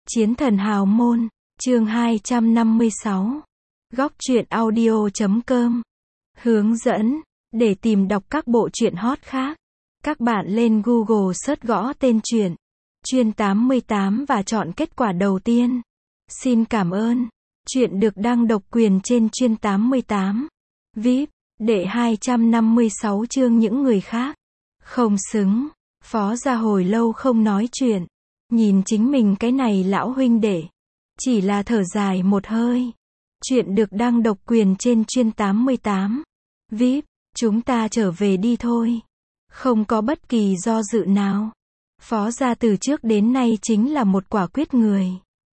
Chiến thần hào môn, chương 256. Góc truyện audio.com. Hướng dẫn, để tìm đọc các bộ truyện hot khác. Các bạn lên Google search gõ tên truyện Chuyên 88 và chọn kết quả đầu tiên. Xin cảm ơn. Truyện được đăng độc quyền trên Chuyên 88. VIP, đệ 256 chương những người khác. Không xứng. Phó gia hồi lâu không nói chuyện. Nhìn chính mình cái này lão huynh đệ. Chỉ là thở dài một hơi. Chuyện được đăng độc quyền trên Chuyên 88. VIP, chúng ta trở về đi thôi. Không có bất kỳ do dự nào. Phó gia từ trước đến nay chính là một quả quyết người.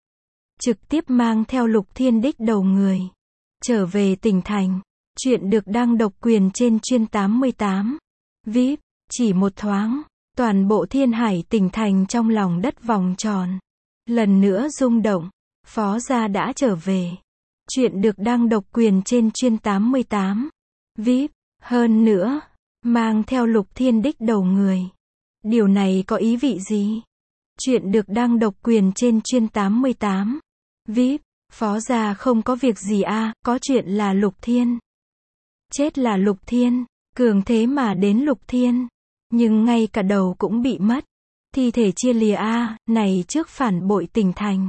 Trực tiếp mang theo Lục Thiên Đích đầu người. Trở về tỉnh thành. Chuyện được đăng độc quyền trên Chuyên 88. VIP, chỉ một thoáng. Toàn bộ Thiên Hải tỉnh thành trong lòng đất vòng tròn. Lần nữa rung động. Phó gia đã trở về. Chuyện được đăng độc quyền trên Chuyên 88. VIP, hơn nữa, mang theo Lục Thiên Đích đầu người. Điều này có ý vị gì? Chuyện được đăng độc quyền trên Chuyên 88. VIP, phó gia không có việc gì à, có chuyện là Lục Thiên. Chết là Lục Thiên, cường thế mà đến Lục Thiên. Nhưng ngay cả đầu cũng bị mất. Thi thể chia lìa a, này trước phản bội tỉnh thành.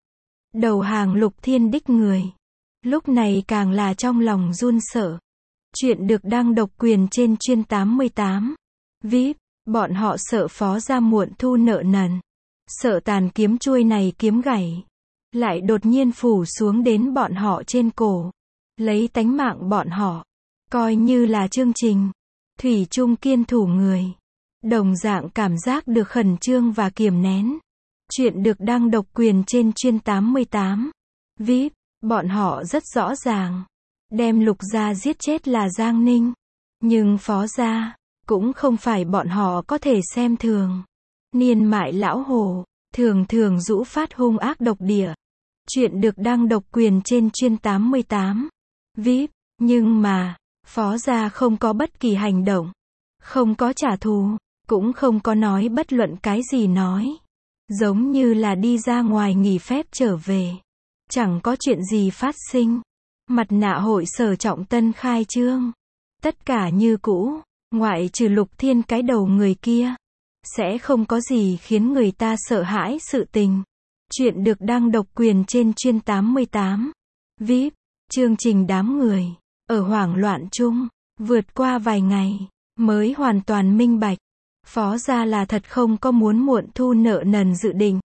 Đầu hàng Lục Thiên Đích người. Lúc này càng là trong lòng run sợ. Chuyện được đăng độc quyền trên Chuyên 88. VIP, bọn họ sợ phó gia muộn thu nợ nần. Sợ tàn kiếm chuôi này kiếm gãy. Lại đột nhiên phủ xuống đến bọn họ trên cổ. Lấy tánh mạng bọn họ. Coi như là chương trình. Thủy chung kiên thủ người. Đồng dạng cảm giác được khẩn trương và kiềm nén. Chuyện được đăng độc quyền trên Chuyên 88. VIP, bọn họ rất rõ ràng. Đem Lục gia giết chết là Giang Ninh. Nhưng phó gia, cũng không phải bọn họ có thể xem thường. Niên mại lão hồ, thường thường rũ phát hung ác độc địa. Chuyện được đăng độc quyền trên Chuyên 88. VIP, nhưng mà, phó gia không có bất kỳ hành động. Không có trả thù, cũng không có nói bất luận cái gì nói. Giống như là đi ra ngoài nghỉ phép trở về. Chẳng có chuyện gì phát sinh. Mặt nạ hội sở trọng tân khai trương. Tất cả như cũ, ngoại trừ Lục Thiên cái đầu người kia. Sẽ không có gì khiến người ta sợ hãi sự tình. Chuyện được đăng độc quyền trên Chuyên 88. VIP, chương trình đám người. Ở hoảng loạn chung, vượt qua vài ngày, mới hoàn toàn minh bạch. Phó gia là thật không có muốn muộn thu nợ nần dự định.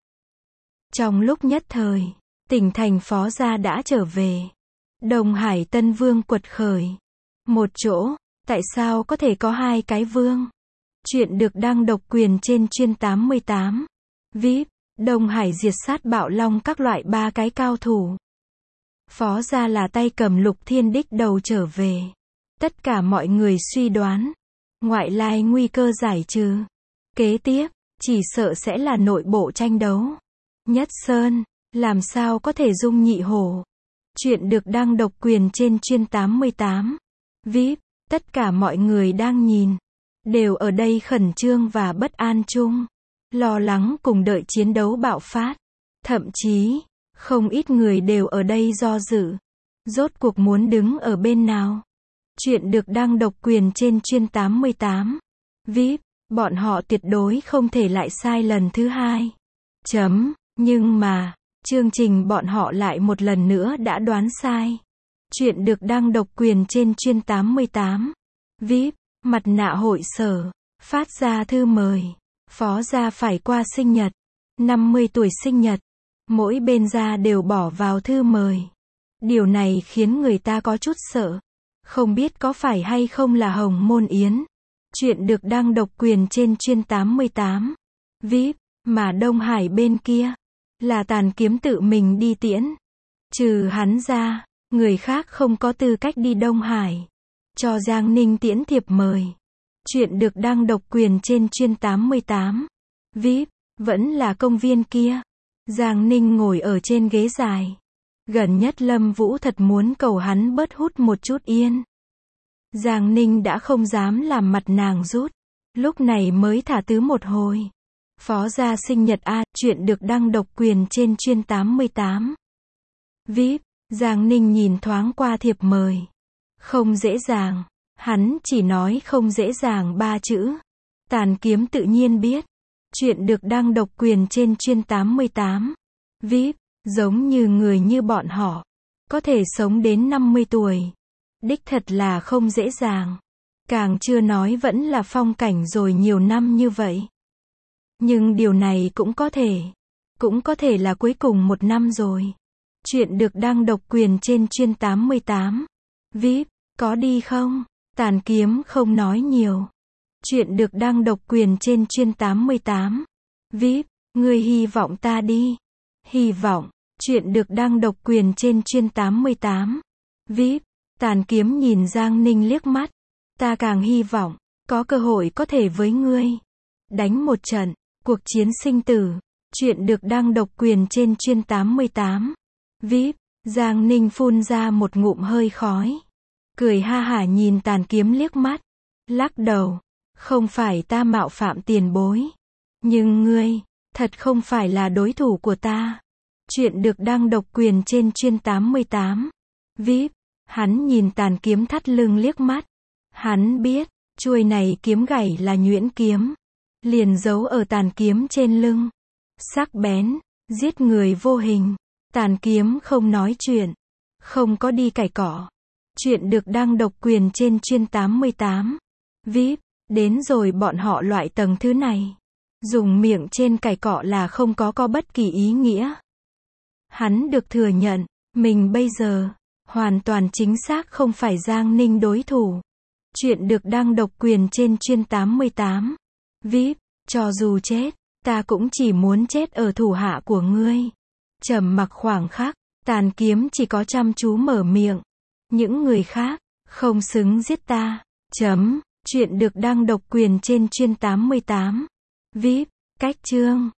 Trong lúc nhất thời, tỉnh thành phó gia đã trở về. Đông Hải Tân Vương quật khởi. Một chỗ, tại sao có thể có hai cái vương? Chuyện được đăng độc quyền trên Chuyên 88. VIP, Đông Hải diệt sát bạo long các loại ba cái cao thủ. Phó gia là tay cầm Lục Thiên Đích đầu trở về. Tất cả mọi người suy đoán. Ngoại lai nguy cơ giải trừ. Kế tiếp, chỉ sợ sẽ là nội bộ tranh đấu. Nhất Sơn, làm sao có thể dung nhị hổ. Chuyện được đăng độc quyền trên Chuyên 88. VIP, tất cả mọi người đang nhìn. Đều ở đây khẩn trương và bất an chung. Lo lắng cùng đợi chiến đấu bạo phát. Thậm chí, không ít người đều ở đây do dự. Rốt cuộc muốn đứng ở bên nào. Chuyện được đăng độc quyền trên Chuyên 88. VIP, bọn họ tuyệt đối không thể lại sai lần thứ hai. Nhưng mà, chương trình bọn họ lại một lần nữa đã đoán sai. Chuyện được đăng độc quyền trên Chuyên 88. VIP, mặt nạ hội sở, phát ra thư mời. Phó gia phải qua sinh nhật. 50 tuổi sinh nhật. Mỗi bên gia đều bỏ vào thư mời. Điều này khiến người ta có chút sợ. Không biết có phải hay không là Hồng Môn Yến. Chuyện được đăng độc quyền trên Chuyên 88. VIP, mà Đông Hải bên kia. Là tàn kiếm tự mình đi tiễn. Trừ hắn ra, người khác không có tư cách đi Đông Hải. Cho Giang Ninh tiễn thiệp mời. Chuyện được đăng độc quyền trên Chuyên 88. VIP, vẫn là công viên kia. Giang Ninh ngồi ở trên ghế dài. Gần nhất Lâm Vũ thật muốn cầu hắn bớt hút một chút yên. Giang Ninh đã không dám làm mặt nàng rút. Lúc này mới thả tứ một hồi. Phó gia sinh nhật a, chuyện được đăng độc quyền trên chuyên 88. VIP, Giang Ninh nhìn thoáng qua thiệp mời. Không dễ dàng. Hắn chỉ nói không dễ dàng 3 chữ. Tàn Kiếm tự nhiên biết. Chuyện được đăng độc quyền trên chuyên 88. VIP, giống như người như bọn họ. Có thể sống đến 50 tuổi. Đích thật là không dễ dàng. Càng chưa nói vẫn là phong cảnh rồi nhiều năm như vậy. Nhưng điều này cũng có thể là cuối cùng 1 năm rồi. Chuyện được đăng độc quyền trên chuyên 88. VIP, có đi không? Tàn Kiếm không nói nhiều. Chuyện được đăng độc quyền trên chuyên 88. VIP, ngươi hy vọng ta đi. Hy vọng. Chuyện được đăng độc quyền trên chuyên 88. VIP, Tàn Kiếm nhìn Giang Ninh liếc mắt. Ta càng hy vọng, có cơ hội có thể với ngươi. Đánh một trận, cuộc chiến sinh tử. Chuyện được đăng độc quyền trên chuyên 88. VIP, Giang Ninh phun ra một ngụm hơi khói. Cười ha hả nhìn Tàn Kiếm liếc mắt. Lắc đầu. Không phải ta mạo phạm tiền bối. Nhưng ngươi, thật không phải là đối thủ của ta. Chuyện được đăng độc quyền trên chuyên 88. VIP, hắn nhìn Tàn Kiếm thắt lưng liếc mắt. Hắn biết, chuôi này kiếm gảy là nhuyễn kiếm. Liền giấu ở Tàn Kiếm trên lưng. Sắc bén, giết người vô hình. Tàn Kiếm không nói chuyện. Không có đi cãi cọ. Chuyện được đăng độc quyền trên chuyên 88. VIP, đến rồi bọn họ loại tầng thứ này. Dùng miệng trên cãi cọ là không có bất kỳ ý nghĩa. Hắn được thừa nhận, mình bây giờ, hoàn toàn chính xác không phải Giang Ninh đối thủ. Chuyện được đăng độc quyền trên chuyên 88. VIP, cho dù chết, ta cũng chỉ muốn chết ở thủ hạ của ngươi. Trầm mặc khoảng khắc, Tàn Kiếm chỉ có chăm chú mở miệng. Những người khác, không xứng giết ta. Chuyện được đăng độc quyền trên chuyên 88. VIP, cách chương.